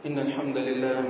إن الحمد لله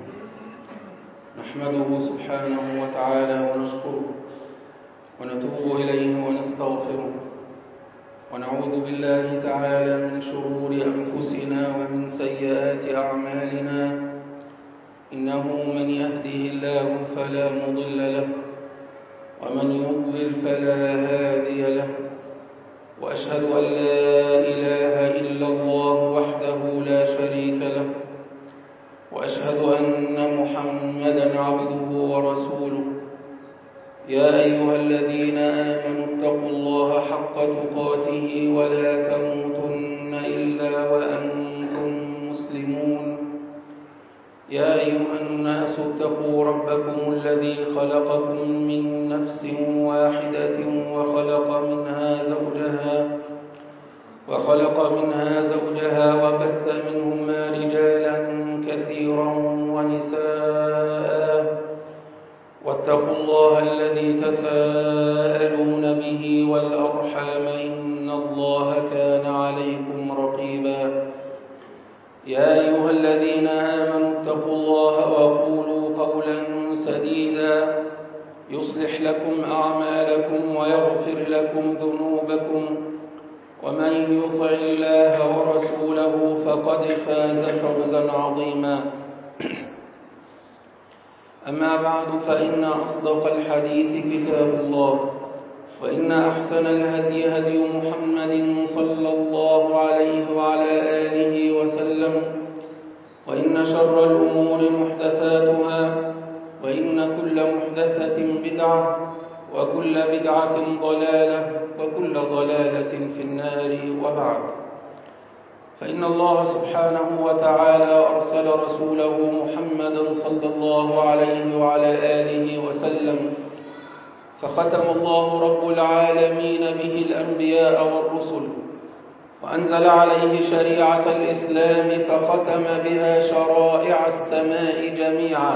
نحمده سبحانه وتعالى ونشكره ونتوب إليه ونستغفره ونعوذ بالله تعالى من شرور أنفسنا ومن سيئات أعمالنا إنه من يهده الله فلا مضل له ومن يضلل فلا هادي له وأشهد أن لا إله إلا الله وحده لا شريك له وأشهد أن محمدًا عبده ورسوله يا أيها الذين آمنوا اتقوا الله حق تقاته ولا تموتن إلا وأنتم مسلمون يا أيها الناس اتقوا ربكم الذي خلقكم من نفس واحدة وخلق منها زوجها وبث منهما رجالا كثيرا ونساء واتقوا الله الذي تساءلون به والأرحام إن الله كان عليكم رقيبا يا أيها الذين آمنوا اتقوا الله وقولوا قولا سديدا يصلح لكم أعمالكم ويغفر لكم ذنوبكم ومن يطع الله ورسوله فقد فاز فوزا عظيما أما بعد فإن أصدق الحديث كتاب الله وإن أحسن الهدي هدي محمد صلى الله عليه وعلى آله وسلم وإن شر الأمور محدثاتها وإن كل محدثة بدعة وكل بدعة ضلالة وكل ضلالة في النار وبعد فإن الله سبحانه وتعالى أرسل رسوله محمدا صلى الله عليه وعلى آله وسلم فختم الله رب العالمين به الأنبياء والرسل وأنزل عليه شريعة الإسلام فختم بها شرائع السماء جميعا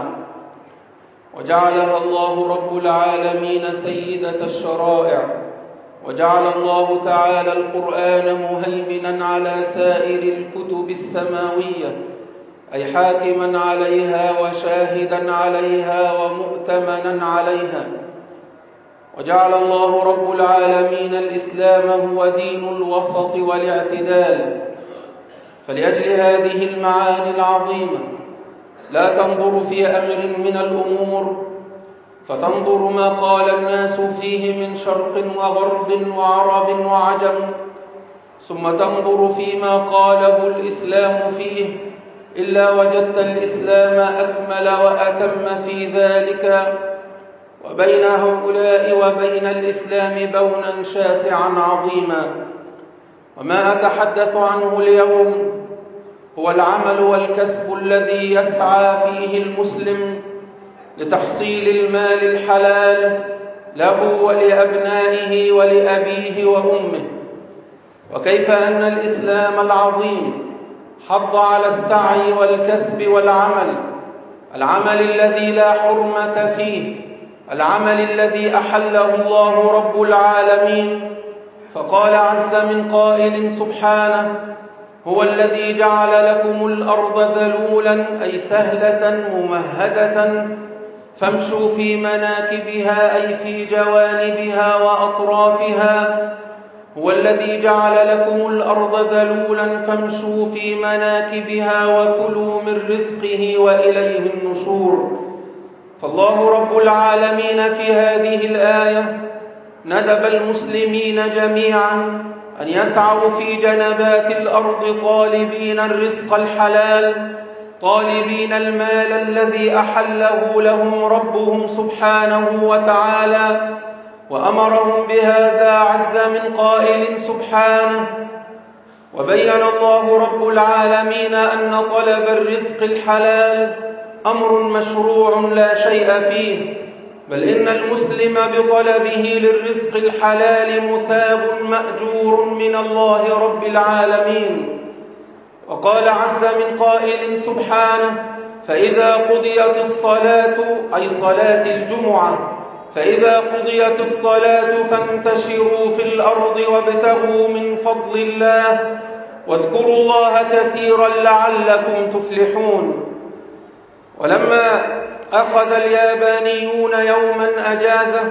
وجعلها الله رب العالمين سيدة الشرائع وجعل الله تعالى القرآن مهيمنا على سائر الكتب السماوية أي حاكما عليها وشاهدا عليها ومؤتمنا عليها وجعل الله رب العالمين الإسلام هو دين الوسط والاعتدال فلأجل هذه المعاني العظيمة لا تنظر في أمر من الأمور فتنظر ما قال الناس فيه من شرق وغرب وعرب وعجم ثم تنظر فيما قاله الإسلام فيه إلا وجدت الإسلام أكمل وأتم في ذلك وبين هؤلاء وبين الإسلام بونا شاسعا عظيما وما أتحدث عنه اليوم هو العمل والكسب الذي يسعى فيه المسلم لتحصيل المال الحلال له ولأبنائه ولأبيه وأمه وكيف أن الإسلام العظيم حض على السعي والكسب والعمل العمل الذي لا حرمة فيه العمل الذي أحله الله رب العالمين فقال عز من قائل سبحانه هو الذي جعل لكم الأرض ذلولا أي سهلة ممهدة فامشوا في مناكبها أي في جوانبها وأطرافها هو الذي جعل لكم الأرض ذلولا فامشوا في مناكبها وكلوا من رزقه وإليه النشور فالله رب العالمين في هذه الآية ندب المسلمين جميعا أن يسعوا في جنبات الأرض طالبين الرزق الحلال طالبين المال الذي أحله لهم ربهم سبحانه وتعالى وأمرهم بهذا عز من قائل سبحانه وبين الله رب العالمين أن طلب الرزق الحلال أمر مشروع لا شيء فيه بل إن المسلم بطلبه للرزق الحلال مثاب مأجور من الله رب العالمين وقال عز من قائل سبحانه فإذا قضيت الصلاة أي صلاة الجمعة فإذا قضيت الصلاة فانتشروا في الأرض وابتغوا من فضل الله واذكروا الله كثيرا لعلكم تفلحون. ولما أخذ اليابانيون يوما أجازة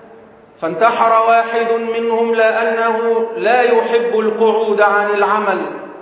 فانتحر واحد منهم لأنه لا يحب القعود عن العمل،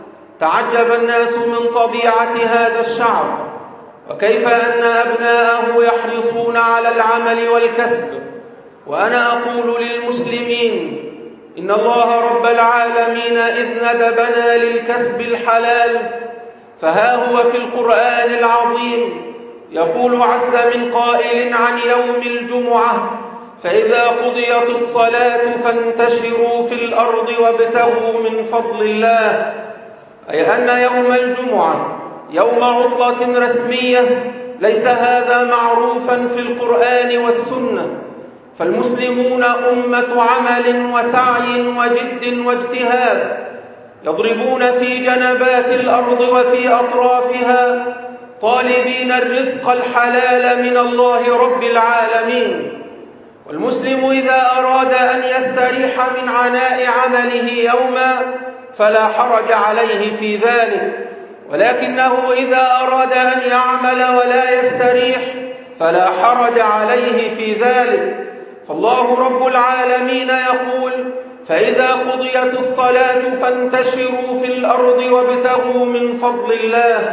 تعجب الناس من طبيعة هذا الشعب، وكيف أن أبناءه يحرصون على العمل والكسب. وأنا أقول للمسلمين إن الله رب العالمين إذ ندبنا للكسب الحلال، فها هو في القرآن العظيم يقول عز من قائل عن يوم الجمعة: فإذا قضيت الصلاة فانتشروا في الأرض وابتغوا من فضل الله، أي أن يوم الجمعة يوم عطلة رسمية ليس هذا معروفا في القرآن والسنة، فالمسلمون أمة عمل وسعي وجد واجتهاد، يضربون في جنبات الأرض وفي أطرافها طالبين الرزق الحلال من الله رب العالمين. والمسلم إذا أراد أن يستريح من عناء عمله يوما فلا حرج عليه في ذلك، ولكنه إذا أراد أن يعمل ولا يستريح فلا حرج عليه في ذلك. فالله رب العالمين يقول: فإذا قضيت الصلاة فانتشروا في الأرض وابتغوا من فضل الله.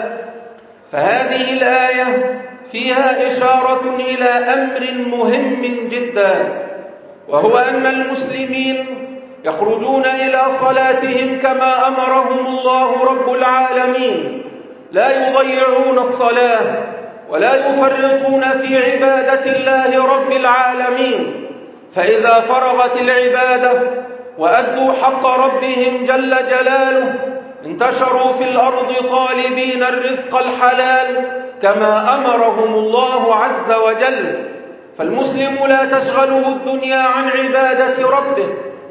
فهذه الآية فيها إشارة إلى أمر مهم جدا، وهو أن المسلمين يخرجون إلى صلاتهم كما أمرهم الله رب العالمين، لا يضيعون الصلاة ولا يفرطون في عبادة الله رب العالمين. فإذا فرغت العبادة وأدوا حق ربهم جل جلاله انتشروا في الأرض طالبين الرزق الحلال كما أمرهم الله عز وجل. فالمسلم لا تشغله الدنيا عن عبادة ربه،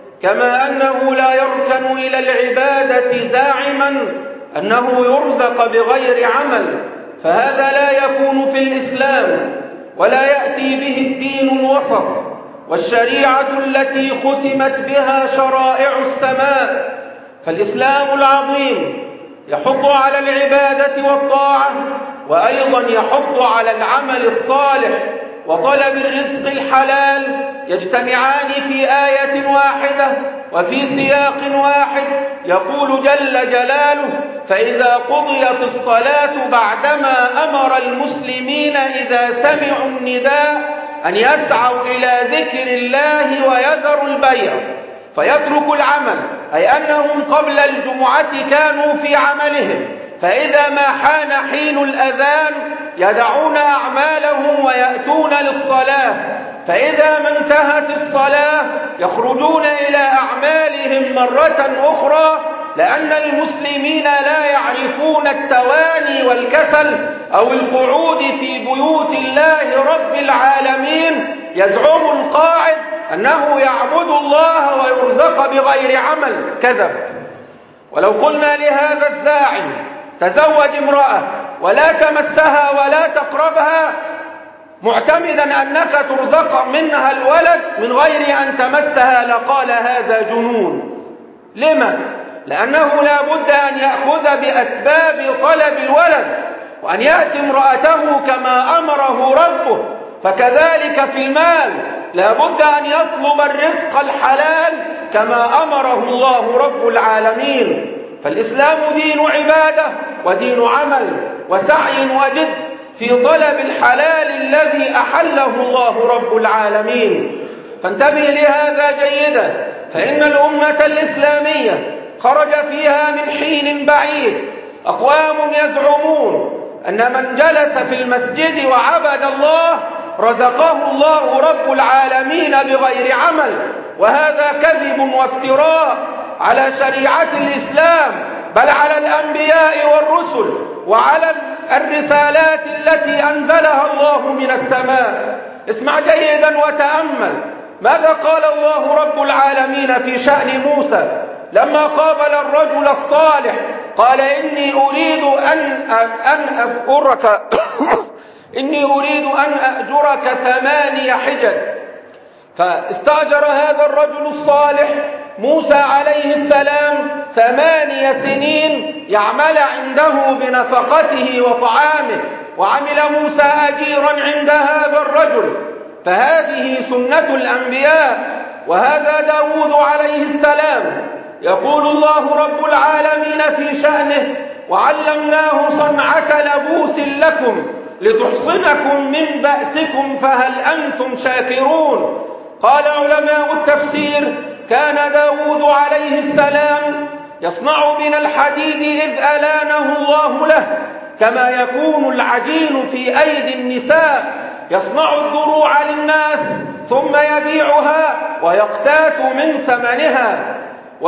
كما أنه لا يركن إلى العبادة زاعما أنه يرزق بغير عمل، فهذا لا يكون في الإسلام ولا يأتي به الدين الوسط والشريعة التي ختمت بها شرائع السماء. فالإسلام العظيم يحض على العبادة والطاعة، وأيضا يحض على العمل الصالح وطلب الرزق الحلال، يجتمعان في آية واحدة وفي سياق واحد. يقول جل جلاله: فإذا قضيت الصلاة، بعدما أمر المسلمين إذا سمعوا النداء أن يسعوا إلى ذكر الله ويذروا البيع فيتركوا العمل، أي أنهم قبل الجمعة كانوا في عملهم، فإذا ما حان حين الأذان يدعون أعمالهم ويأتون للصلاة، فإذا ما انتهت الصلاة يخرجون إلى أعمالهم مرة أخرى، لأن المسلمين لا يعرفون التواني والكسل أو القعود في بيوت الله رب العالمين. يزعم القاعد أنه يعبد الله ويرزق بغير عمل، كذب. ولو قلنا لهذا الزاعم: تزوج امرأة ولا تمسها ولا تقربها، معتمدا أنك ترزق منها الولد من غير أن تمسها، لقال هذا جنون. لما؟ لأنه لا بد أن يأخذ بأسباب طلب الولد وأن يأتي امرأته كما أمره ربه. فكذلك في المال لا بد أن يطلب الرزق الحلال كما أمره الله رب العالمين. فالإسلام دين عبادة ودين عمل وسعي وجد في طلب الحلال الذي أحله الله رب العالمين. فانتبه لهذا جيدا، فإن الأمة الإسلامية خرج فيها من حين بعيد أقوام يزعمون أن من جلس في المسجد وعبد الله رزقه الله رب العالمين بغير عمل، وهذا كذب وافتراء على شريعة الإسلام، بل على الأنبياء والرسل وعلى الرسالات التي أنزلها الله من السماء. اسمع جيدا وتأمل ماذا قال الله رب العالمين في شأن موسى لما قابل الرجل الصالح، قال: إني أريد أن أأجرك 8 حجج. فاستأجر هذا الرجل الصالح موسى عليه السلام 8 سنين يعمل عنده بنفقته وطعامه، وعمل موسى أجيرا عند هذا الرجل. فهذه سنة الأنبياء. وهذا داود عليه السلام يقول الله رب العالمين في شأنه: وعلمناه صنعة لبوس لكم لتحصنكم من بأسكم فهل أنتم شاكرون. قال علماء التفسير: كان داود عليه السلام يصنع من الحديد إذ ألانه الله له، كما يكون العجين في أيدي النساء، يصنع الدروع للناس ثم يبيعها ويقتات من ثمنها.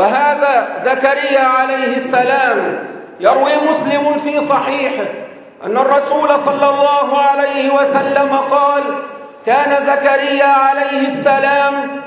وهذا زكريا عليه السلام. يروي مسلم في صحيحه أن الرسول صلى الله عليه وسلم قال: كان زكريا عليه السلام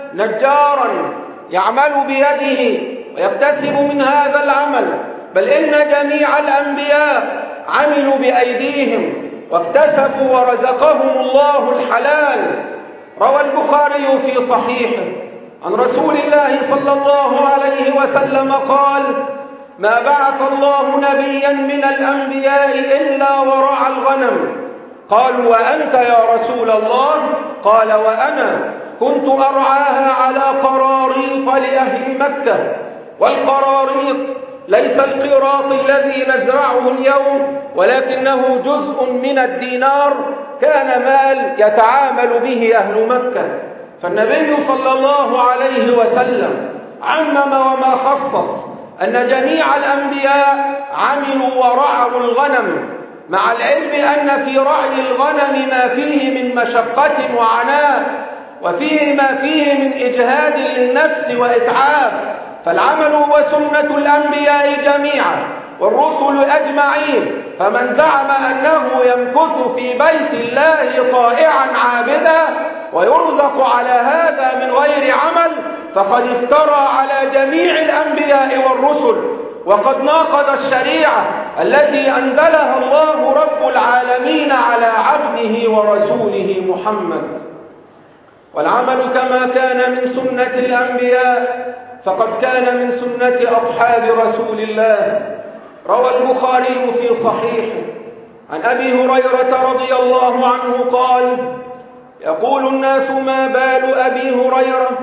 نجارا يعمل بيده ويكتسب من هذا العمل، بل إن جميع الأنبياء عملوا بأيديهم واكتسبوا ورزقهم الله الحلال. روى البخاري في صحيحه عن رسول الله صلى الله عليه وسلم قال: ما بعث الله نبيا من الأنبياء إلا ورعى الغنم. قالوا: وأنت يا رسول الله؟ قال: وأنا كنت أرعاها على قراريط لأهل مكة. والقراريط ليس القراط الذي نزرعه اليوم، ولكنه جزء من الدينار، كان مال يتعامل به أهل مكة. فالنبي صلى الله عليه وسلم عمم وما خصص أن جميع الأنبياء عملوا ورعوا الغنم، مع العلم أن في رعي الغنم ما فيه من مشقة وعناء، وفيه ما فيه من إجهاد للنفس وإتعاب. فالعمل هو سنة الأنبياء جميعا والرسل أجمعين. فمن زعم أنه يمكث في بيت الله طائعا عابدا ويرزق على هذا من غير عمل فقد افترى على جميع الأنبياء والرسل، وقد ناقض الشريعة التي أنزلها الله رب العالمين على عبده ورسوله محمد. والعمل كما كان من سنة الأنبياء فقد كان من سنة أصحاب رسول الله. روى البخاري في صحيحه عن أبي هريرة رضي الله عنه قال: يقول الناس: ما بال أبي هريرة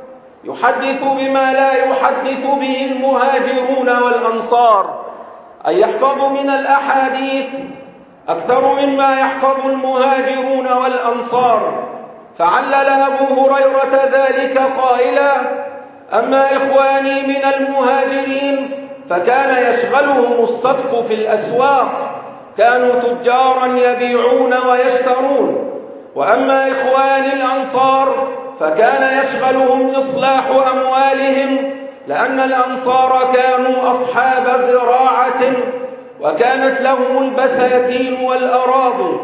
يحدث بما لا يحدث به المهاجرون والأنصار، أي يحفظ من الأحاديث أكثر مما يحفظ المهاجرون والأنصار. فعلل أبو هريرة ذلك قائلا: أما إخواني من المهاجرين فكان يشغلهم الصفق في الأسواق، كانوا تجارا يبيعون ويشترون. وأما إخواني الأنصار فكان يشغلهم إصلاح أموالهم، لأن الأنصار كانوا أصحاب زراعة وكانت لهم البساتين والأراضي.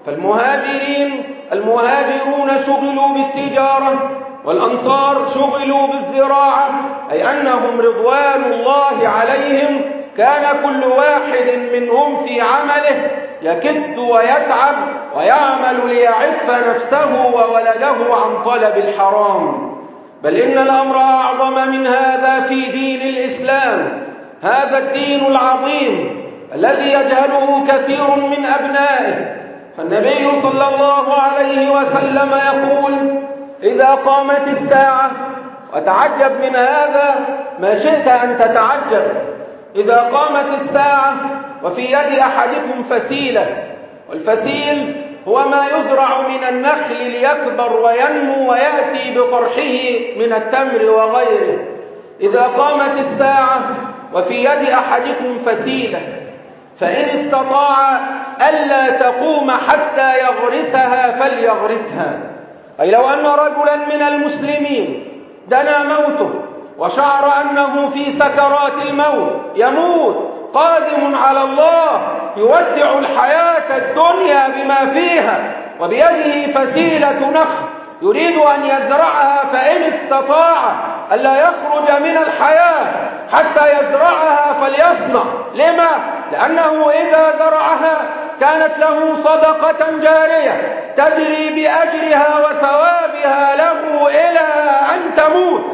المهاجرون شغلوا بالتجارة، والأنصار شغلوا بالزراعة، أي أنهم رضوان الله عليهم كان كل واحد منهم في عمله يكد ويتعب ويعمل ليعف نفسه وولده عن طلب الحرام. بل إن الأمر أعظم من هذا في دين الإسلام، هذا الدين العظيم الذي يجهله كثير من أبنائه. فالنبي صلى الله عليه وسلم يقول: إذا قامت الساعة، وتعجب من هذا ما شئت أن تتعجب، إذا قامت الساعة وفي يد أحدكم فسيلة، والفسيل هو ما يزرع من النخل ليكبر وينمو ويأتي بطرحه من التمر وغيره. إذا قامت الساعة وفي يد أحدكم فسيلة فإن استطاع ألا تقوم حتى يغرسها فليغرسها. أي لو أن رجلا من المسلمين دنا موته وشعر أنه في سكرات الموت يموت قادم على الله يودع الحياة الدنيا بما فيها وبيده فسيلة نخل يريد أن يزرعها، فإن استطاع ألا يخرج من الحياة حتى يزرعها فليصنع. لما؟ لأنه إذا زرعها كانت له صدقة جارية تجري بأجرها وثوابها له إلى أن تموت.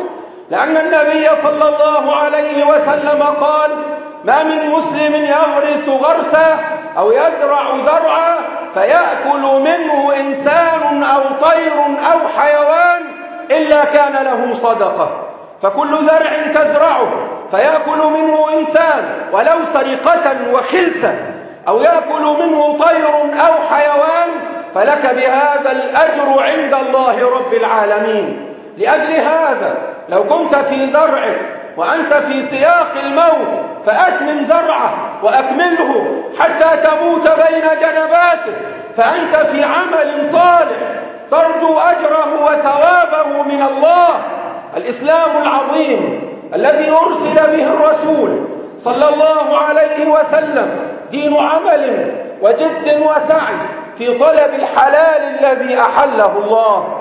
لأن النبي صلى الله عليه وسلم قال: ما من مسلم يغرس غرسا أو يزرع زرعا فيأكل منه إنسان أو طير أو حيوان إلا كان له صدقة. فكل زرع تزرعه فيأكل منه إنسان ولو سرقة وخلسة، أو يأكل منه طير أو حيوان، فلك بهذا الأجر عند الله رب العالمين. لأجل هذا لو كنت في زرعك وأنت في سياق الموت فأتمم زرعه وأكمله حتى تموت بين جنباتك، فأنت في عمل صالح ترجو أجره وثوابه من الله. الإسلام العظيم الذي أرسل به الرسول صلى الله عليه وسلم دين عمل وجد وسعي في طلب الحلال الذي أحله الله.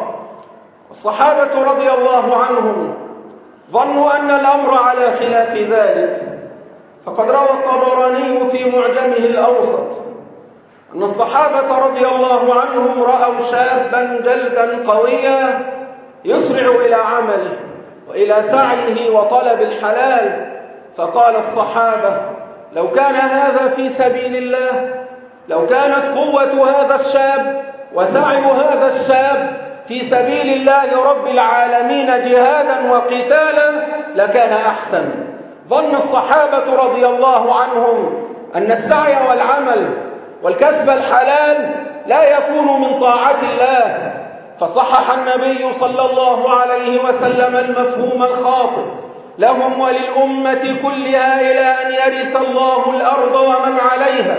الصحابة رضي الله عنهم ظنوا أن الأمر على خلاف ذلك، فقد روى الطبراني في معجمه الأوسط أن الصحابة رضي الله عنهم رأوا شابا جلدا قويا يسرع إلى عمله وإلى سعيه وطلب الحلال، فقال الصحابة: لو كان هذا في سبيل الله، لو كانت قوة هذا الشاب وسعي هذا الشاب في سبيل الله رب العالمين جهادا وقتالا لكان أحسن. ظن الصحابة رضي الله عنهم أن السعي والعمل والكسب الحلال لا يكون من طاعة الله، فصحح النبي صلى الله عليه وسلم المفهوم الخاطئ لهم وللأمة كلها إلى أن يرث الله الأرض ومن عليها.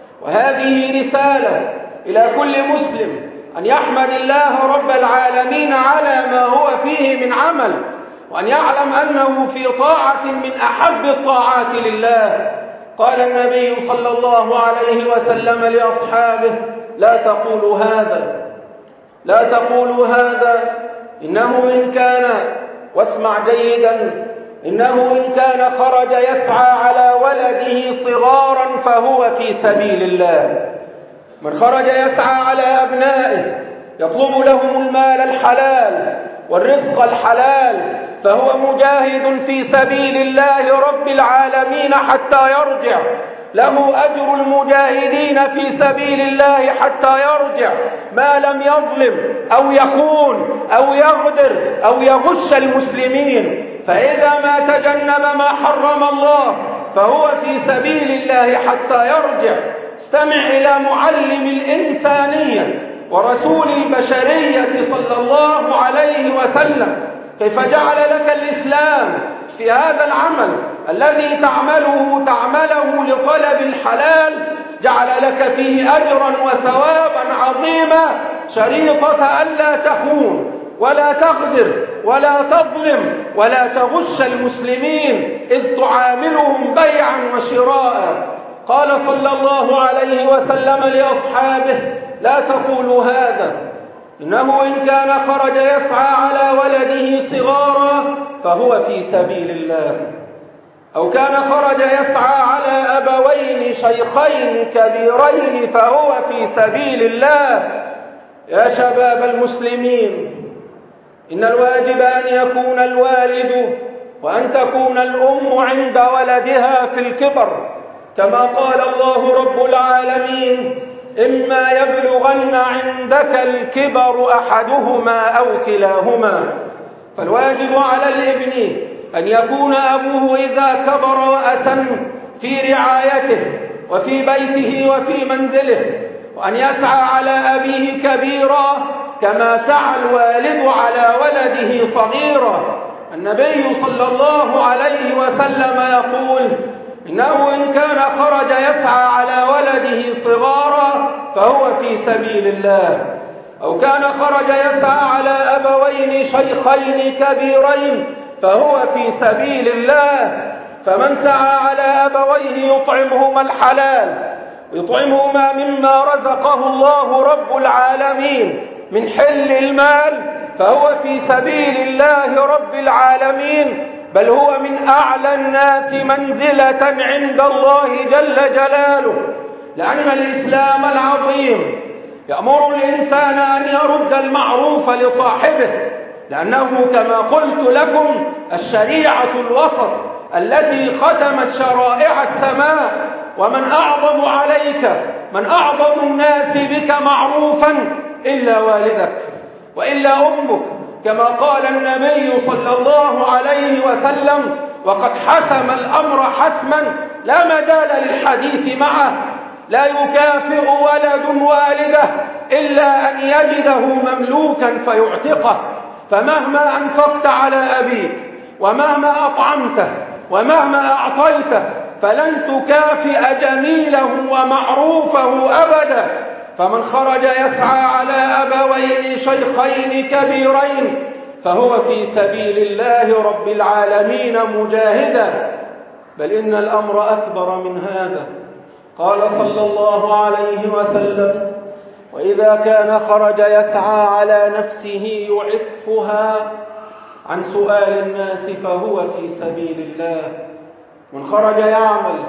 وهذه رسالة إلى كل مسلم أن يحمد الله رب العالمين على ما هو فيه من عمل، وأن يعلم أنه في طاعة من أحب الطاعات لله. قال النبي صلى الله عليه وسلم لأصحابه: لا تقولوا هذا، لا تقولوا هذا، إنه إن كان، واسمع جيدا، إنه إن كان خرج يسعى على ولده صغارا فهو في سبيل الله. من خرج يسعى على أبنائه يطلب لهم المال الحلال والرزق الحلال فهو مجاهد في سبيل الله رب العالمين حتى يرجع، له أجر المجاهدين في سبيل الله حتى يرجع، ما لم يظلم أو يخون أو يغدر أو يغش المسلمين. فإذا ما تجنب ما حرم الله فهو في سبيل الله حتى يرجع. استمع إلى معلم الإنسانية ورسول البشرية صلى الله عليه وسلم كيف جعل لك الإسلام في هذا العمل الذي تعمله لطلب الحلال، جعل لك فيه أجرا وثوابا عظيما، شريطة ألا تخون ولا تغدر ولا تظلم ولا تغش المسلمين إذ تعاملهم بيعا وشراء. قال صلى الله عليه وسلم لأصحابه: لا تقولوا هذا، إنه إن كان خرج يسعى على ولده صغارا فهو في سبيل الله، أو كان خرج يسعى على أبوين شيخين كبيرين فهو في سبيل الله. يا شباب المسلمين، إن الواجب أن يكون الوالد وأن تكون الأم عند ولدها في الكبر، كما قال الله رب العالمين: إما يبلغن عندك الكبر أحدهما أو كلاهما. فالواجب على الابن أن يكون أبوه إذا كبر وأسن في رعايته وفي بيته وفي منزله، وأن يسعى على أبيه كبيرا كما سعى الوالد على ولده صغيرا. النبي صلى الله عليه وسلم يقول: إنه إن كان خرج يسعى على ولده صغارا فهو في سبيل الله، أو كان خرج يسعى على أبوين شيخين كبيرين فهو في سبيل الله. فمن سعى على أبويه يطعمهما الحلال ويطعمهما مما رزقه الله رب العالمين من حل المال فهو في سبيل الله رب العالمين، بل هو من أعلى الناس منزلة عند الله جل جلاله. لأن الإسلام العظيم يأمر الإنسان أن يرد المعروف لصاحبه، لأنه كما قلت لكم الشريعة الوسط التي ختمت شرائع السماء. ومن أعظم عليك، من أعظم الناس بك معروفا إلا والدك وإلا أمك، كما قال النبي صلى الله عليه وسلم: وقد حسم الأمر حسما لا مجال للحديث معه، لا يكافئ ولد والده إلا أن يجده مملوكا فيعتقه. فمهما أنفقت على أبيك ومهما أطعمته ومهما أعطيته فلن تكافئ جميله ومعروفه أبدا. فمن خرج يسعى على أبوين شيخين كبيرين فهو في سبيل الله رب العالمين مجاهدا. بل إن الأمر أكبر من هذا. قال صلى الله عليه وسلم: وإذا كان خرج يسعى على نفسه يعفها عن سؤال الناس فهو في سبيل الله. من خرج يعمل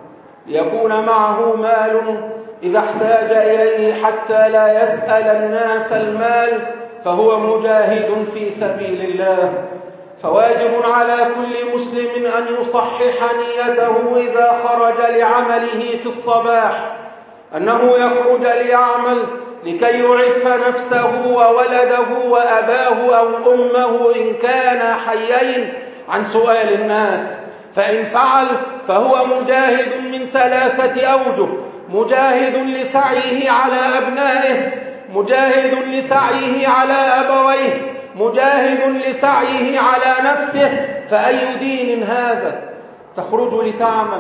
ليكون معه مال إذا احتاج إليه حتى لا يسأل الناس المال فهو مجاهد في سبيل الله. فواجب على كل مسلم أن يصحح نيته إذا خرج لعمله في الصباح، أنه يخرج ليعمل لكي يعف نفسه وولده وأباه أو أمه إن كانا حيين عن سؤال الناس. فإن فعل فهو مجاهد من 3 أوجه: مجاهد لسعيه على أبنائه، مجاهد لسعيه على أبويه، مجاهد لسعيه على نفسه. فأي دين هذا؟ تخرج لتعمل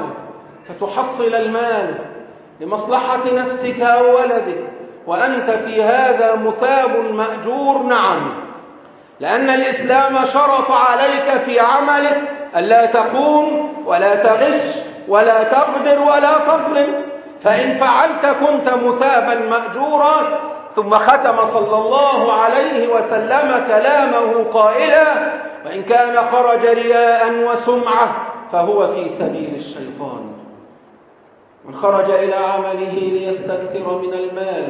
فتحصل المال لمصلحة نفسك أو ولدك وأنت في هذا مثاب مأجور. نعم، لأن الإسلام شرط عليك في عملك ألا تخون ولا تغش ولا تغدر ولا تظلم. فإن فعلت كنت مثابا مأجورا. ثم ختم صلى الله عليه وسلم كلامه قائلا: وإن كان خرج رياء وسمعة فهو في سبيل الشيطان. من خرج إلى عمله ليستكثر من المال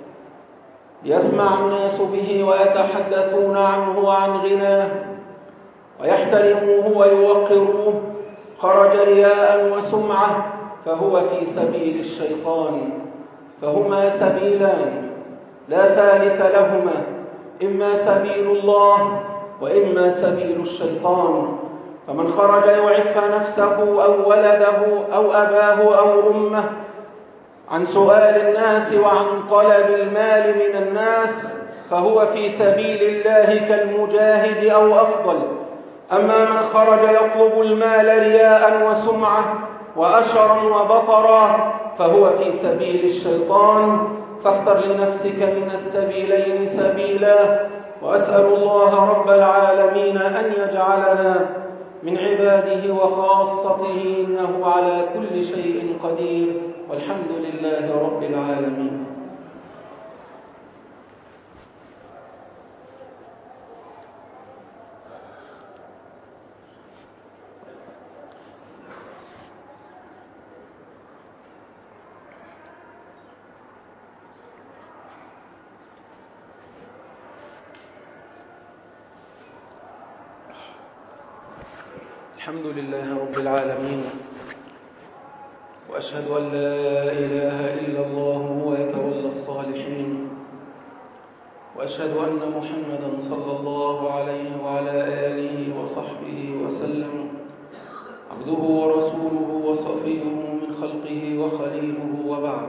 ليسمع الناس به ويتحدثون عنه وعن غناه ويحترموه ويوقروه، خرج رياء وسمعة فهو في سبيل الشيطان. فهما سبيلان لا ثالث لهما، إما سبيل الله وإما سبيل الشيطان. فمن خرج يعف نفسه أو ولده أو أباه أو أمه عن سؤال الناس وعن طلب المال من الناس فهو في سبيل الله كالمجاهد أو أفضل. أما من خرج يطلب المال رياء وسمعة وأشرا وبطرا فهو في سبيل الشيطان. فاختر لنفسك من السبيلين سبيلا. وأسأل الله رب العالمين أن يجعلنا من عباده وخاصته، إنه على كل شيء قدير، والحمد لله رب العالمين. الحمد لله رب العالمين، وأشهد أن لا إله إلا الله هو يتولى الصالحين، وأشهد أن محمدا صلى الله عليه وعلى آله وصحبه وسلم عبده ورسوله وصفيه من خلقه وخليله. وبعد،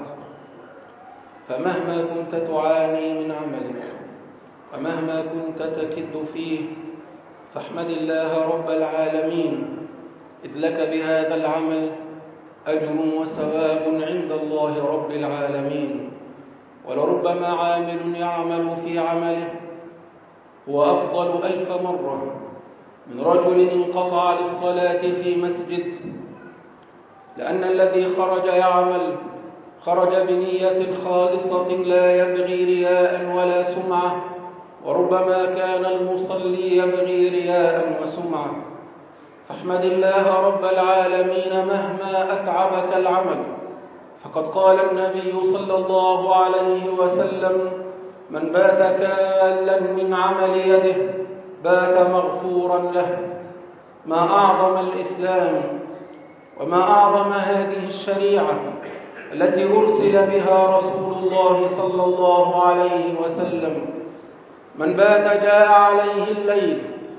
فمهما كنت تعاني من عملك ومهما كنت تكد فيه فاحمد الله رب العالمين، إذ لك بهذا العمل أجر وثواب عند الله رب العالمين. ولربما عامل يعمل في عمله هو أفضل 1000 مرة من رجل انقطع للصلاة في مسجد، لأن الذي خرج يعمل خرج بنية خالصة لا يبغي رياء ولا سمعة، وربما كان المصلي يبغي رياء وسمعة. فاحمد الله رب العالمين مهما أتعبك العمل، فقد قال النبي صلى الله عليه وسلم: من بات كالا من عمل يده بات مغفورا له. ما أعظم الإسلام وما أعظم هذه الشريعة التي أرسل بها رسول الله صلى الله عليه وسلم. من بات جاء عليه الليل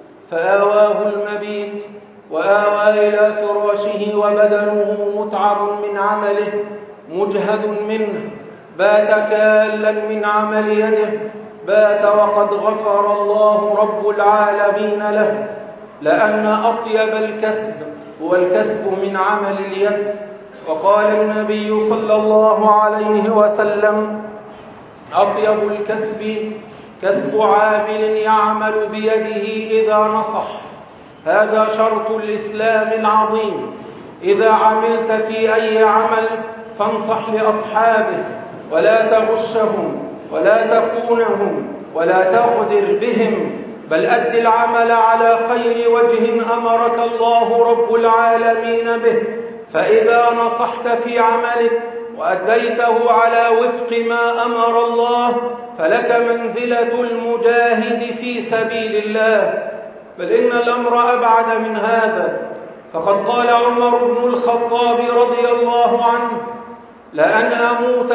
فآواه المبيت وآوى إلى فراشه وبدنه متعب من عمله مجهد منه، بات كالا من عمل يده، بات وقد غفر الله رب العالمين له، لأن أطيب الكسب هو الكسب من عمل اليد. وقال النبي صلى الله عليه وسلم: أطيب الكسب كسب عامل يعمل بيده إذا نصح. هذا شرط الإسلام العظيم. إذا عملت في أي عمل فانصح لأصحابه، ولا تغشهم ولا تخونهم ولا تغدر بهم، بل أد العمل على خير وجه أمرك الله رب العالمين به. فإذا نصحت في عملك وأديته على وفق ما أمر الله فلك منزلة المجاهد في سبيل الله. بل إن الأمر أبعد من هذا، فقد قال عمر بن الخطاب رضي الله عنه: لأن أموت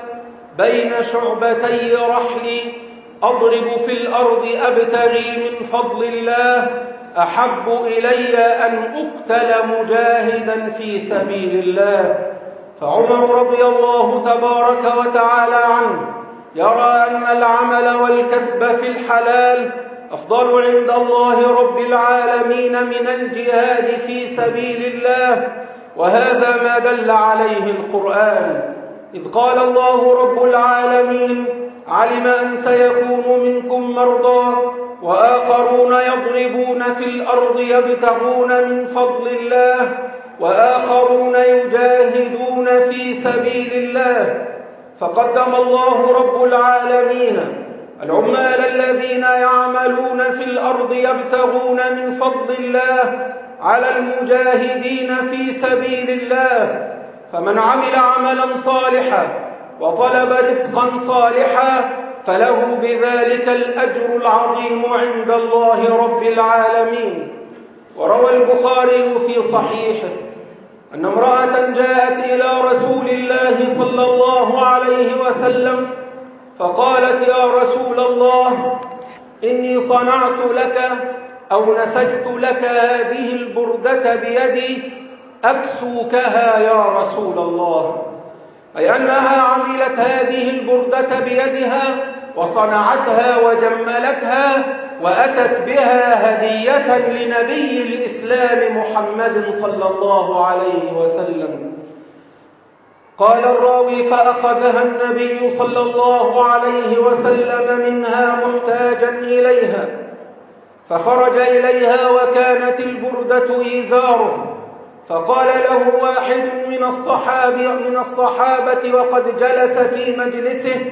بين شعبتي رحلي أضرب في الأرض أبتغي من فضل الله أحب إلي أن أقتل مجاهدا في سبيل الله. فعمر رضي الله تبارك وتعالى عنه يرى أن العمل والكسب في الحلال أفضل عند الله رب العالمين من الجهاد في سبيل الله، وهذا ما دل عليه القرآن، إذ قال الله رب العالمين: علم أن سيكون منكم مرضى وآخرون يضربون في الأرض يبتغون من فضل الله وآخرون يجاهدون في سبيل الله. فقدم الله رب العالمين العمال الذين يعملون في الأرض يبتغون من فضل الله على المجاهدين في سبيل الله. فمن عمل عملا صالحا وطلب رزقا صالحا فله بذلك الأجر العظيم عند الله رب العالمين. وروى البخاري في صحيحه أن امرأة جاءت إلى رسول الله صلى الله عليه وسلم فقالت: يا رسول الله، إني صنعت لك أو نسجت لك هذه البردة بيدي أكسوكها يا رسول الله. أي أنها عملت هذه البردة بيدها وصنعتها وجملتها وأتت بها هدية لنبي الإسلام محمد صلى الله عليه وسلم. قال الراوي: فأخذها النبي صلى الله عليه وسلم منها محتاجا إليها، فخرج إليها وكانت البردة إزاره، فقال له واحد من الصحابة وقد جلس في مجلسه: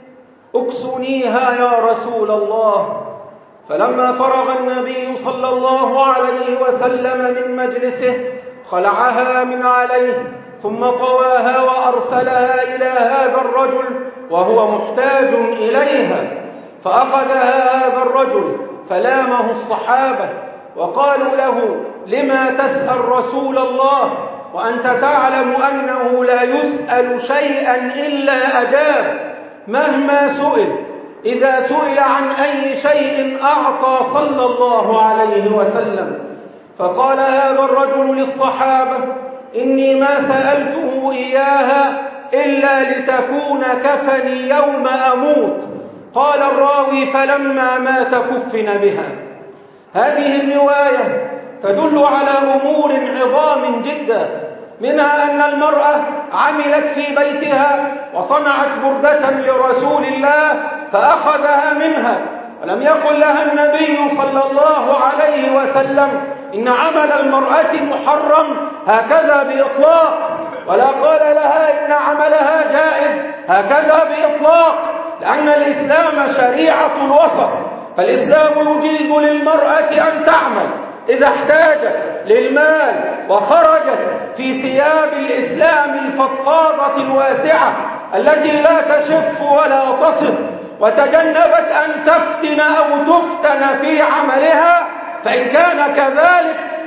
اكسنيها يا رسول الله. فلما فرغ النبي صلى الله عليه وسلم من مجلسه خلعها من عليه ثم طواها وأرسلها إلى هذا الرجل وهو محتاج إليها. فأخذها هذا الرجل فلامه الصحابة وقالوا له: لما تسأل رسول الله وأنت تعلم أنه لا يسأل شيئا إلا أجاب مهما سئل؟ إذا سئل عن أي شيء أعطى صلى الله عليه وسلم. فقال هذا الرجل للصحابة: إني ما سألته إياها إلا لتكون كفني يوم أموت. قال الراوي: فلما مات كفن بها. هذه الرواية تدل على أمور عظام جدا، منها أن المرأة عملت في بيتها وصنعت بردة لرسول الله فأخذها منها، ولم يقل لها النبي صلى الله عليه وسلم إن عمل المرأة محرم هكذا بإطلاق، ولا قال لها إن عملها جائز هكذا بإطلاق، لأن الإسلام شريعة الوسط. فالإسلام يجيز للمرأة أن تعمل إذا احتاجت للمال وخرجت في ثياب الإسلام الفضفاضة الواسعة التي لا تشف ولا تصف، وتجنبت أن تفتن أو تفتن في عملها، فإن كان كذلك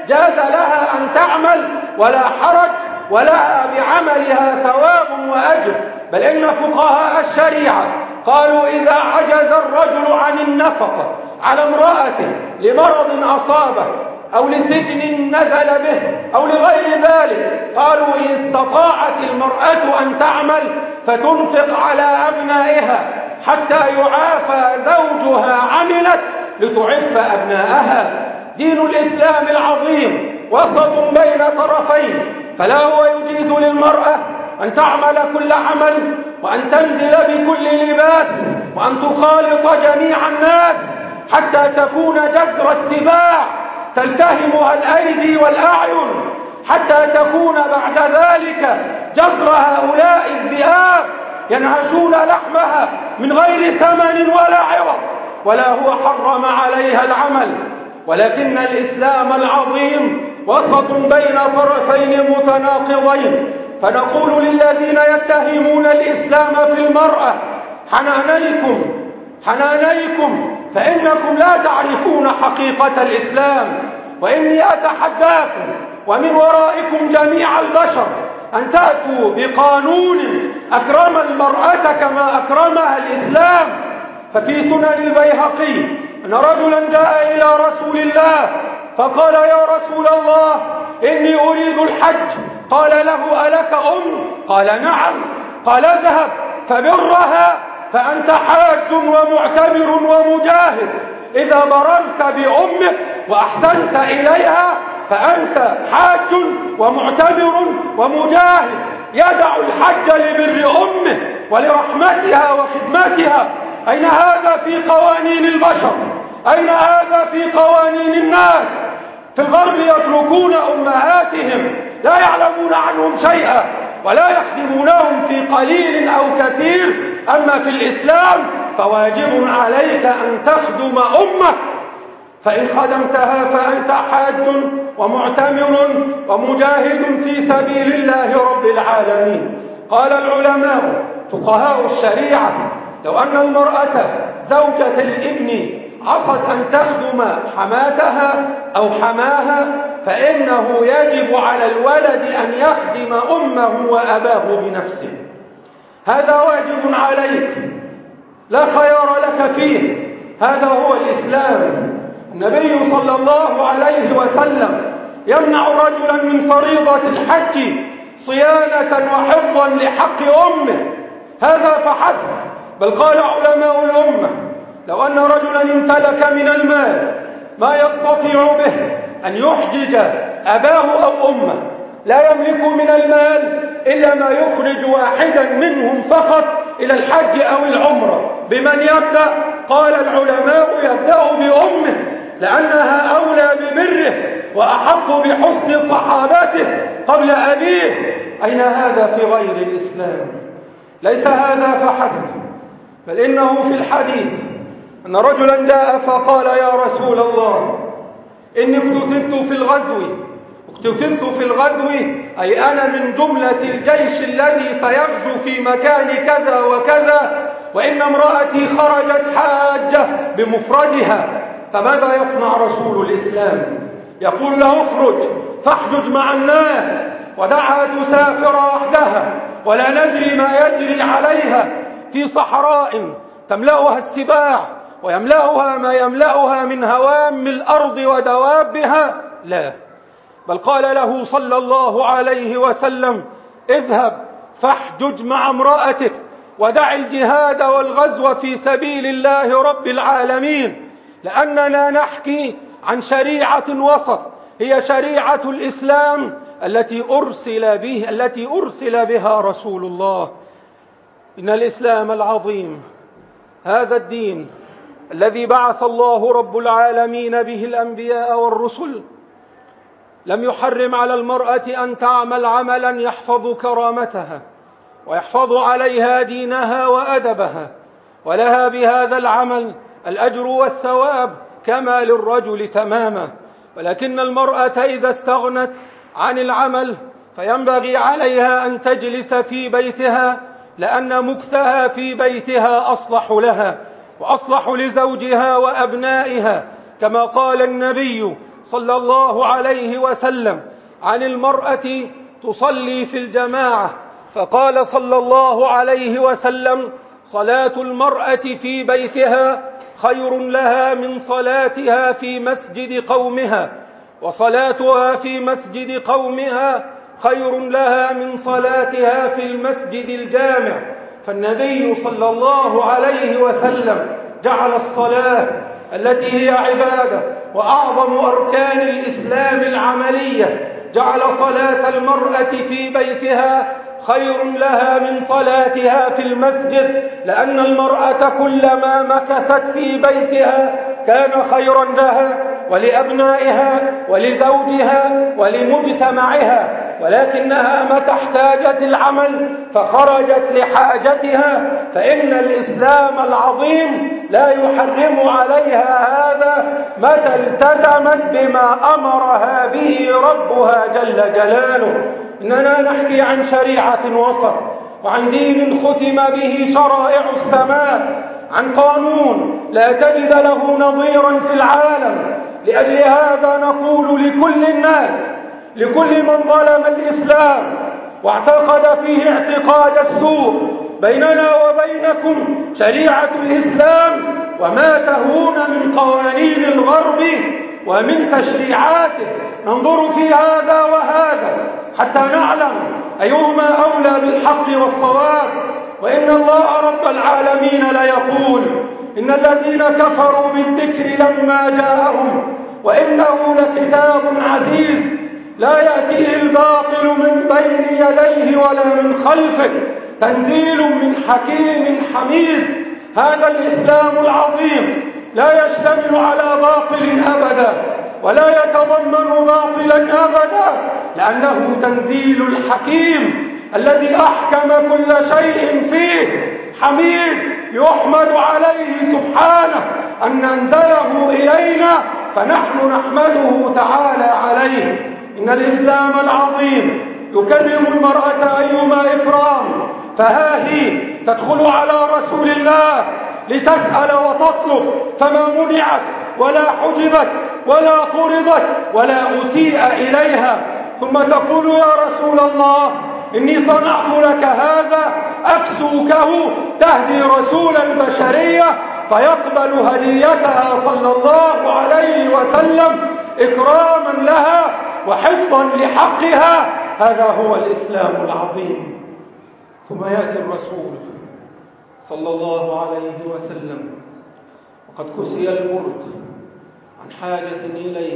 جاز لها أن تعمل ولا حرج، ولها بعملها ثواب وأجر. بل إن فقهاء الشريعة قالوا إذا عجز الرجل عن النفقة على امرأته لمرض أصابه أو لسجن نزل به أو لغير ذلك، قالوا إن استطاعت المرأة أن تعمل فتنفق على أبنائها حتى يعافى زوجها عملت لتعف أبنائها. دين الإسلام العظيم وسط بين طرفين، فلا هو يجيز للمرأة أن تعمل كل عمل وأن تنزل بكل لباس وأن تخالط جميع الناس حتى تكون جزر السباع تلتهمها الأيدي والأعين، حتى تكون بعد ذلك جزر هؤلاء الذئاب ينهشون لحمها من غير ثمن ولا عوض، ولا هو حرم عليها العمل. ولكن الإسلام العظيم وسط بين طرفين متناقضين، فنقول للذين يتهمون الإسلام في المرأة حنانيكم فإنكم لا تعرفون حقيقة الإسلام، وإني أتحداكم ومن ورائكم جميع البشر أن تأتوا بقانون أكرم المرأة كما أكرمها الإسلام. ففي سنن البيهقي أن رجلا جاء إلى رسول الله فقال يا رسول الله إني أريد الحج. قال له ألك أم؟ قال نعم. قال اذهب فبرها فأنت حاج ومعتمر ومجاهد، إذا بررت بأمك وأحسنت إليها فأنت حاج ومعتمر ومجاهد. يدع الحج لبر أمه ولرحمتها وخدمتها. أين هذا في قوانين البشر؟ أين هذا في قوانين الناس؟ في الغرب يتركون أمهاتهم لا يعلمون عنهم شيئا ولا يخدمونهم في قليل أو كثير. أما في الإسلام فواجب عليك أن تخدم أمك، فإن خدمتها فأنت حاج ومعتمر ومجاهد في سبيل الله رب العالمين. قال العلماء فقهاء الشريعة لو أن المرأة زوجة الابن عصت أن تخدم حماتها أو حماها فإنه يجب على الولد أن يخدم أمه وأباه بنفسه. هذا واجب عليك لا خيار لك فيه، هذا هو الإسلام. النبي صلى الله عليه وسلم يمنع رجلا من فريضة الحج صيانة وحفظا لحق أمه، هذا فحسب. بل قال علماء الأمة لو أن رجلا امتلك من المال ما يستطيع به أن يحجج أباه أو أمه، لا يملك من المال إلا ما يخرج واحدا منهم فقط إلى الحج أو العمرة، بمن يبدأ؟ قال العلماء يبدأ بأمه لأنها أولى ببره وأحق بحسن صحابته قبل أبيه. أين هذا في غير الإسلام؟ ليس هذا فحسب، بل إنه في الحديث أن رجلا جاء فقال يا رسول الله إني اقتتلت في الغزو أي أنا من جملة الجيش الذي سيغزو في مكان كذا وكذا، وإن امرأتي خرجت حاجة بمفردها، فماذا يصنع رسول الإسلام؟ يقول له اخرج فاحجج مع الناس ودعها تسافر وحدها، ولا ندري ما يجري عليها في صحراء تملأها السباع ويملأها ما يملأها من هوام الأرض ودوابها. لا، بل قال له صلى الله عليه وسلم اذهب فاحجج مع امرأتك ودع الجهاد والغزو في سبيل الله رب العالمين، لأننا نحكي عن شريعة وسط هي شريعة الإسلام التي أرسل بها رسول الله. إن الإسلام العظيم هذا الدين الذي بعث الله رب العالمين به الأنبياء والرسل لم يحرم على المرأة أن تعمل عملا يحفظ كرامتها ويحفظ عليها دينها وأدبها، ولها بهذا العمل الأجر والثواب كما للرجل تماما. ولكن المرأة إذا استغنت عن العمل فينبغي عليها أن تجلس في بيتها، لأن مكثها في بيتها أصلح لها وأصلح لزوجها وأبنائها، كما قال النبي صلى الله عليه وسلم عن المرأة تصلي في الجماعة، فقال صلى الله عليه وسلم: صلاة المرأة في بيتها خير لها من صلاتها في مسجد قومها، وصلاتها في مسجد قومها خير لها من صلاتها في المسجد الجامع. فالنبي صلى الله عليه وسلم جعل الصلاة التي هي عبادة وأعظم أركان الإسلام العملية، جعل صلاة المرأة في بيتها خير لها من صلاتها في المسجد، لأن المرأة كلما مكثت في بيتها كان خيرا لها ولأبنائها ولزوجها ولمجتمعها، ولكنها متى احتاجت العمل فخرجت لحاجتها، فإن الإسلام العظيم لا يحرم عليها هذا متى التزمت بما أمرها به ربها جل جلاله. إننا نحكي عن شريعة وسط، وعن دين ختم به شرائع السماء، عن قانون لا تجد له نظيرا في العالم. لأجل هذا نقول لكل الناس، لكل من ظلم الإسلام واعتقد فيه اعتقاد السوء: بيننا وبينكم شريعة الإسلام، وما تهون من قوانين الغرب ومن تشريعاته ننظر في هذا وهذا حتى نعلم أيهما أولى بالحق والصواب. وإن الله رب العالمين ليقول: إن الذين كفروا بالذكر لما جاءهم وإنه لكتاب عزيز لا يأتيه الباطل من بين يديه ولا من خلفه تنزيل من حكيم حميد. هذا الإسلام العظيم لا يشتمل على باطل أبدا ولا يتضمن باطلا أبدا، لأنه تنزيل الحكيم الذي أحكم كل شيء فيه، حميد يحمد عليه سبحانه أن أنزله إلينا، فنحن نحمده تعالى عليه. إن الإسلام العظيم يكرم المرأة أيما إكرام، فها هي تدخل على رسول الله لتسأل وتطلب، فما منعت ولا حجبت ولا طردت ولا أسيء إليها، ثم تقول: يا رسول الله إني صنعت لك هذا، أكسوكه، تهدي رسول البشرية، فيقبل هديتها صلى الله عليه وسلم إكراما لها وحفظا لحقها. هذا هو الإسلام العظيم. ثم يأتي الرسول صلى الله عليه وسلم وقد كسي البرد عن حاجة إليه،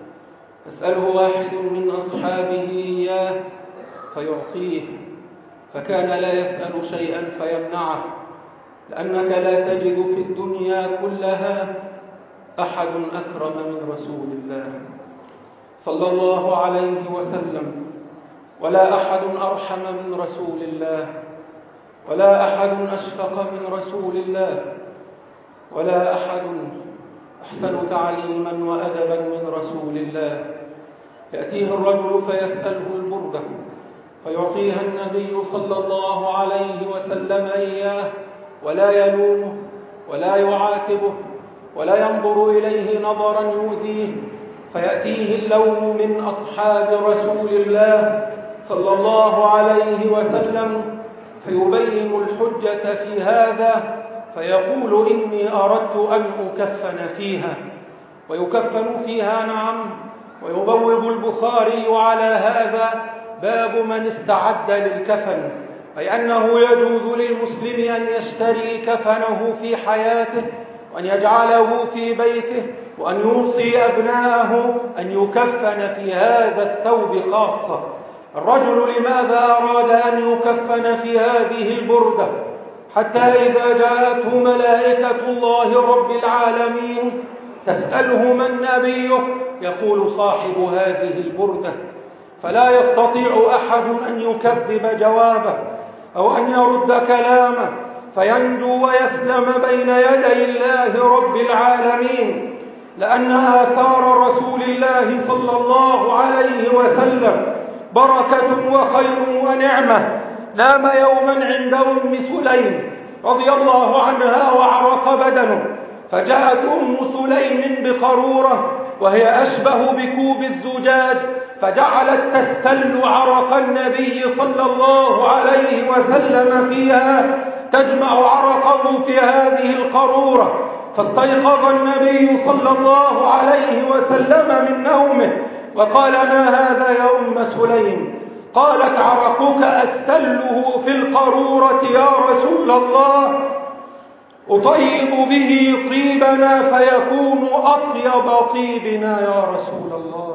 يسأله واحد من أصحابه إياه فيعطيه، فكان لا يسأل شيئا فيمنعه، لأنك لا تجد في الدنيا كلها أحد أكرم من رسول الله صلى الله عليه وسلم، ولا أحد أرحم من رسول الله، ولا أحد أشفق من رسول الله، ولا أحد أحسن تعليما وأدبا من رسول الله. يأتيه الرجل فيسأله البردة فيعطيها النبي صلى الله عليه وسلم إياه، ولا يلومه ولا يعاتبه ولا ينظر إليه نظرا يؤذيه. فيأتيه اللوم من أصحاب رسول الله صلى الله عليه وسلم فيبين الحجة في هذا، فيقول: إني أردت أن أكفن فيها. ويكفن فيها، نعم. ويبوب البخاري على هذا باب من استعد للكفن، أي أنه يجوز للمسلم أن يشتري كفنه في حياته وأن يجعله في بيته، وأن يوصي أبناءه أن يكفن في هذا الثوب خاصة. الرجل لماذا أراد أن يكفن في هذه البردة؟ حتى إذا جاءته ملائكة الله رب العالمين تسأله: من نبيك؟ يقول: صاحب هذه البردة. فلا يستطيع أحد أن يكذب جوابه أو أن يرد كلامه، فينجو ويسلم بين يدي الله رب العالمين، لأن آثار رسول الله صلى الله عليه وسلم بركة وخير ونعمة. نام يوما عند أم سليم رضي الله عنها وعرق بدنه، فجاءت أم سليم بقارورة وهي أشبه بكوب الزجاج، فجعلت تستل عرق النبي صلى الله عليه وسلم فيها، تجمع عرقه في هذه القارورة. فاستيقظ النبي صلى الله عليه وسلم من نومه وقال: ما هذا يا أم سليم؟ قالت: عرقك أستله في القارورة يا رسول الله، أطيب به طيبنا فيكون أطيب طيبنا يا رسول الله.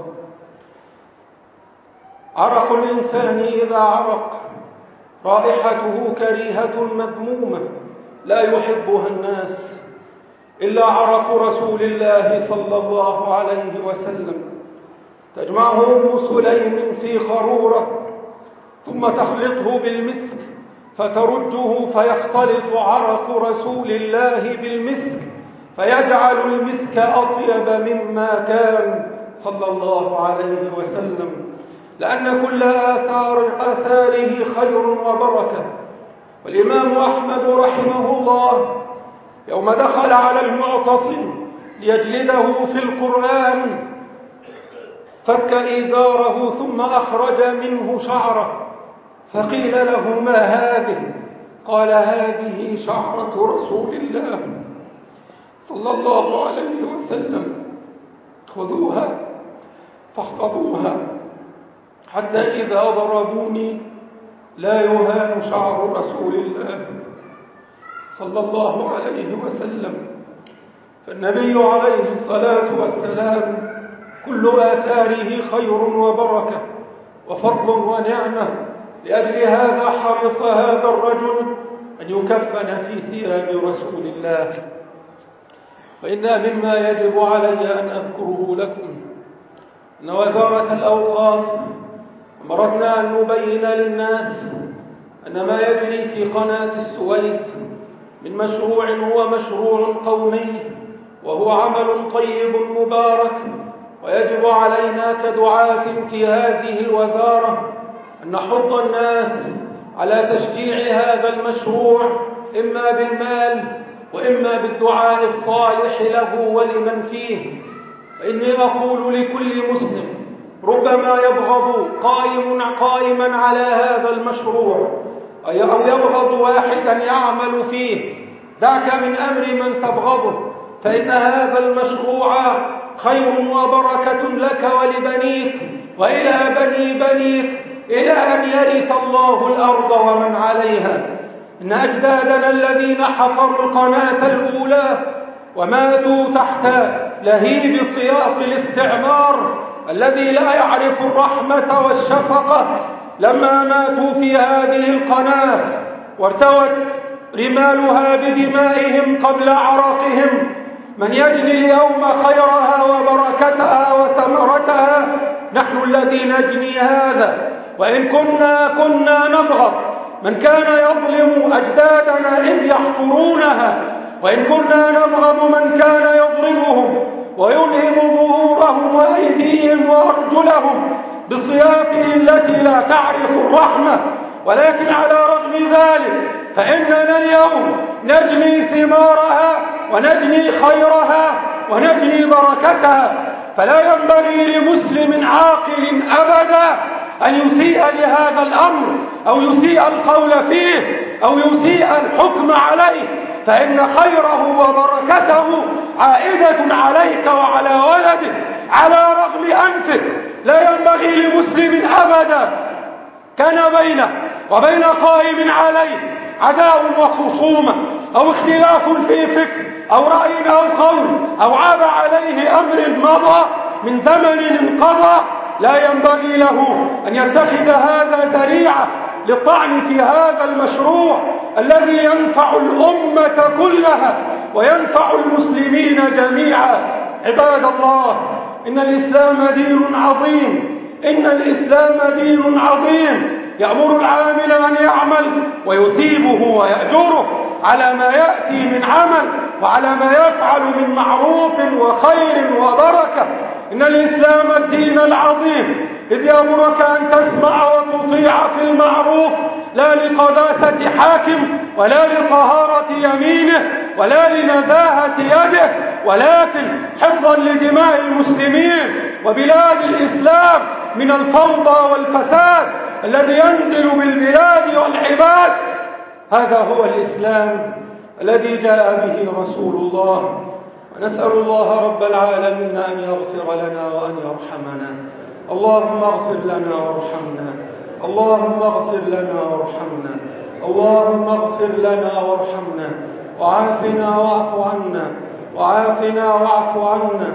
عرق الإنسان إذا عرق رائحته كريهة مذمومة لا يحبها الناس إلا عرق رسول الله صلى الله عليه وسلم. تجمعه أم سليم في قارورة ثم تخلطه بالمسك فترجه فيختلط عرق رسول الله بالمسك فيجعل المسك أطيب مما كان صلى الله عليه وسلم، لأن كل آثاره خير وبركة. والإمام أحمد رحمه الله يوم دخل على المعتصم ليجلده في القرآن فك إزاره ثم أخرج منه شعره، فقيل له: ما هذه؟ قال: هذه شعرة رسول الله صلى الله عليه وسلم، خذوها فاحفظوها حتى إذا ضربوني لا يهان شعر رسول الله صلى الله عليه وسلم. فالنبي عليه الصلاة والسلام كل آثاره خير وبركة وفضل ونعمة، لأجل هذا حرص هذا الرجل أن يكفن في ثياب رسول الله. فإن مما يجب علي أن أذكره لكم أن وزارة الأوقاف أمرتنا أن نبين للناس أن ما يجري في قناة السويس من مشروع هو مشروع قومي، وهو عمل طيب مبارك، ويجب علينا كدعاة في هذه الوزارة أن نحض الناس على تشجيع هذا المشروع، إما بالمال وإما بالدعاء الصالح له ولمن فيه. فإني أقول لكل مسلم ربما يبغض قائما على هذا المشروع أو يبغض واحدا يعمل فيه، دعك من أمر من تبغضه، فإن هذا المشروع خير وبركة لك ولبنيك وإلى بني بنيك إلى أن يرث الله الأرض ومن عليها. إن أجدادنا الذين حفروا القناة الأولى وماتوا تحت لهيب سياط الاستعمار الذي لا يعرف الرحمة والشفقة، لما ماتوا في هذه القناة وارتوت رمالها بدمائهم قبل عرقهم، من يجني اليوم خيرها وبركتها وثمرتها نحن الذي نجني هذا. وإن كنا نبغض من كان يظلم أجدادنا إذ يحفرونها، وإن كنا نبغض من كان يضربهم وينهب ظهورهم وأيديهم وأرجلهم بصياته التي لا تعرف الرحمة، ولكن على رغم ذلك فإننا اليوم نجني ثمارها ونجني خيرها ونجني بركتها. فلا ينبغي لمسلم عاقل أبدا أن يسيء لهذا الأمر أو يسيء القول فيه أو يسيء الحكم عليه، فإن خيره وبركته عائدة عليك وعلى ولدك على رغم أنفك. لا ينبغي لمسلم أبدا كان بينه وبين قائم عليه عداء وخصومة أو اختلاف في فكر أو رأي أو قول أو عاب عليه أمر مضى من زمن انقضى، لا ينبغي له أن يتخذ هذا ذريعة للطعن في هذا المشروع الذي ينفع الأمة كلها وينفع المسلمين جميعا. عباد الله، إن الإسلام دين عظيم، إن الإسلام دين عظيم يأمر العامل أن يعمل ويثيبه ويأجره على ما يأتي من عمل وعلى ما يفعل من معروف وخير وبركة. إن الإسلام الدين العظيم إذ يأمرك أن تسمع وتطيع في المعروف، لا لقداسة حاكم ولا لطهارة يمينه ولا لنزاهة يده ولكن حفظا لدماء المسلمين وبلاد الإسلام من الفوضى والفساد الذي ينزل بالبلاد والعباد. هذا هو الإسلام الذي جاء به رسول الله. ونسأل الله رب العالمين أن يغفر لنا وأن يرحمنا. اللهم اغفر لنا وارحمنا، اللهم اغفر لنا وارحمنا، اللهم اغفر لنا وارحمنا، وعافنا واعف عنا، وعافنا واعف عنا،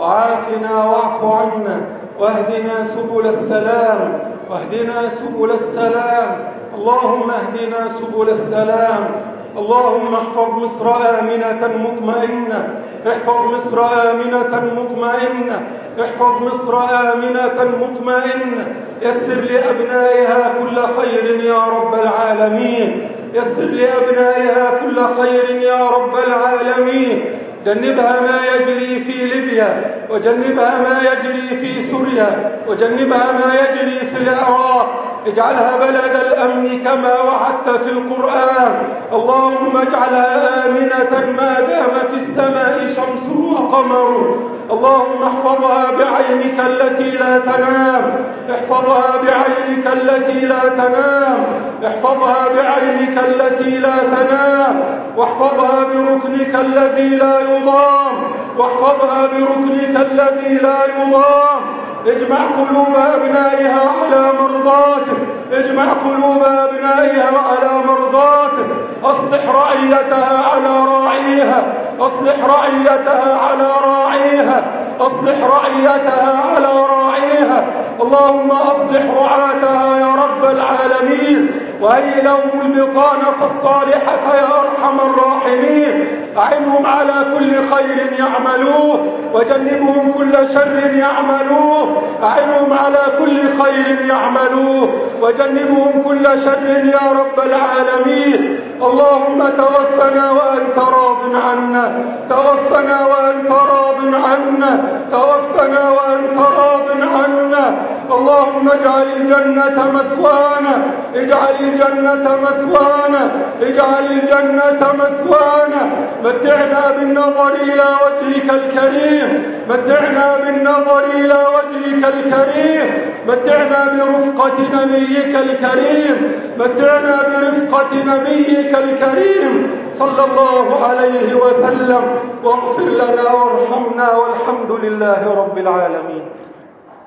وعافنا واعف عنا، واهدنا سبل السلام، واهدنا سبل السلام. اللهم اهدنا سبل السلام. اللهم احفظ مصر آمنة مطمئنة، احفظ مصر آمنة مطمئنة، احفظ مصر آمنة مطمئنة. يسر لأبنائها كل خير يا رب العالمين، يسر لأبنائها كل خير يا رب العالمين. جنبها ما يجري في ليبيا، وجنبها ما يجري في سوريا، وجنبها ما يجري في العراق. اجعلها بلد الأمن كما وعدت في القرآن. اللهم اجعلها آمنة ما دام في السماء شمس وقمر. اللهم احفظها بعينك التي لا تنام، احفظها بعينك التي لا تنام، احفظها بعينك التي لا تنام، واحفظها بركنك الذي لا يضام، واحفظها بركنك الذي لا يضام. اجمع قلوب أبنائها على مرضاتك، اجمع قلوب أبنائها على مرضاتك. أصلح رعيتها على راعيها، أصلح رعيتها على راعيها، أصلح رعيتها على راعيها. اللهم أصلح رعاتها يا رب العالمين، وهيئ لهم البطانة الصالحة يا أرحم الراحمين. أعنهم على كل خير يعملوه، وجنبهم كل شر يعملوه. أعنهم على كل خير يعملوه، وجنبهم كل شر يا رب العالمين. اللهم توفنا وأنت راض عنا، توفنا وأنت راض عنا، توفنا وأنت راض عنا. اللهم اجعل الجنة مثوانا، اجعل الجنة مثوانا، اجعل الجنة مثوانا. متعنا بالنظر إلى وجهك الكريم، متعنا بالنظر إلى وجهك الكريم، متعنا برفقة نبيك الكريم، متعنا برفقة نبيك الكريم صلى الله عليه وسلم. واغفر لنا وارحمنا، والحمد لله رب العالمين.